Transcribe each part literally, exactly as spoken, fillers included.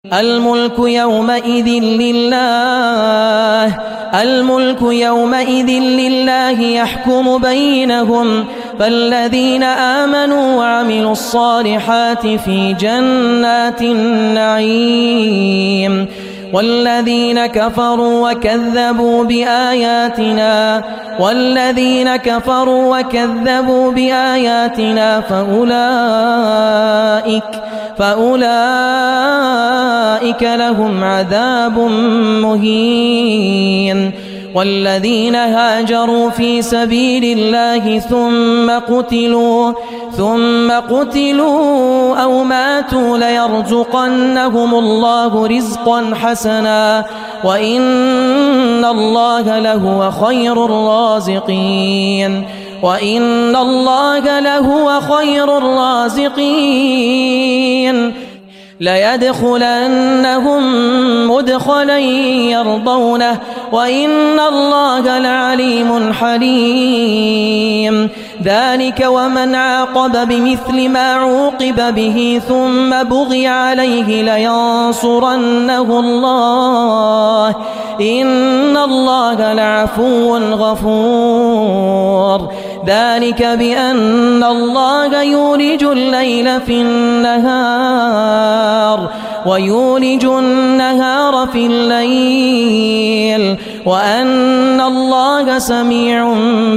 الملك يومئذ لله الملك يومئذ لله يحكم بينهم فالذين آمنوا وعملوا الصالحات في جنات النعيم والذين كفروا وكذبوا بآياتنا والذين كفروا وكذبوا بآياتنا فأولئك فأولئك لهم عذاب مهين والذين هاجروا في سبيل الله ثم قتلوا ثم قتلوا أو ماتوا ليرزقنهم الله رزقا حسنا وإن الله لهو خير الرازقين وإن الله لهو خير الرازقين ليدخلنهم مدخلا يرضونه وإن الله لعليم حليم ذلك ومن عاقب بمثل ما عوقب به ثم بغي عليه لينصرنه الله إن الله لعفو غفور ذلك بأن الله يولج الليل في النهار ويولج النهار في الليل وأن الله سميع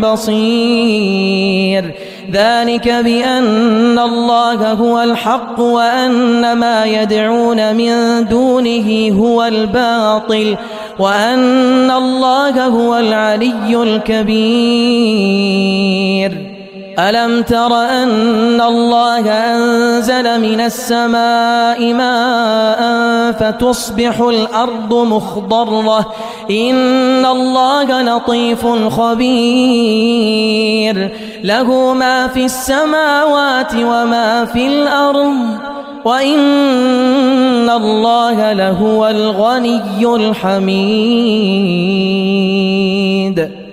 بصير ذلك بأن الله هو الحق وأن ما يدعون من دونه هو الباطل وأن الله هو العلي الكبير ألم تر أن الله أنزل من السماء ماء فتصبح الأرض مخضرة إن الله لطيف خبير له ما في السماوات وما في الأرض وإن الله لهو الغني الحميد.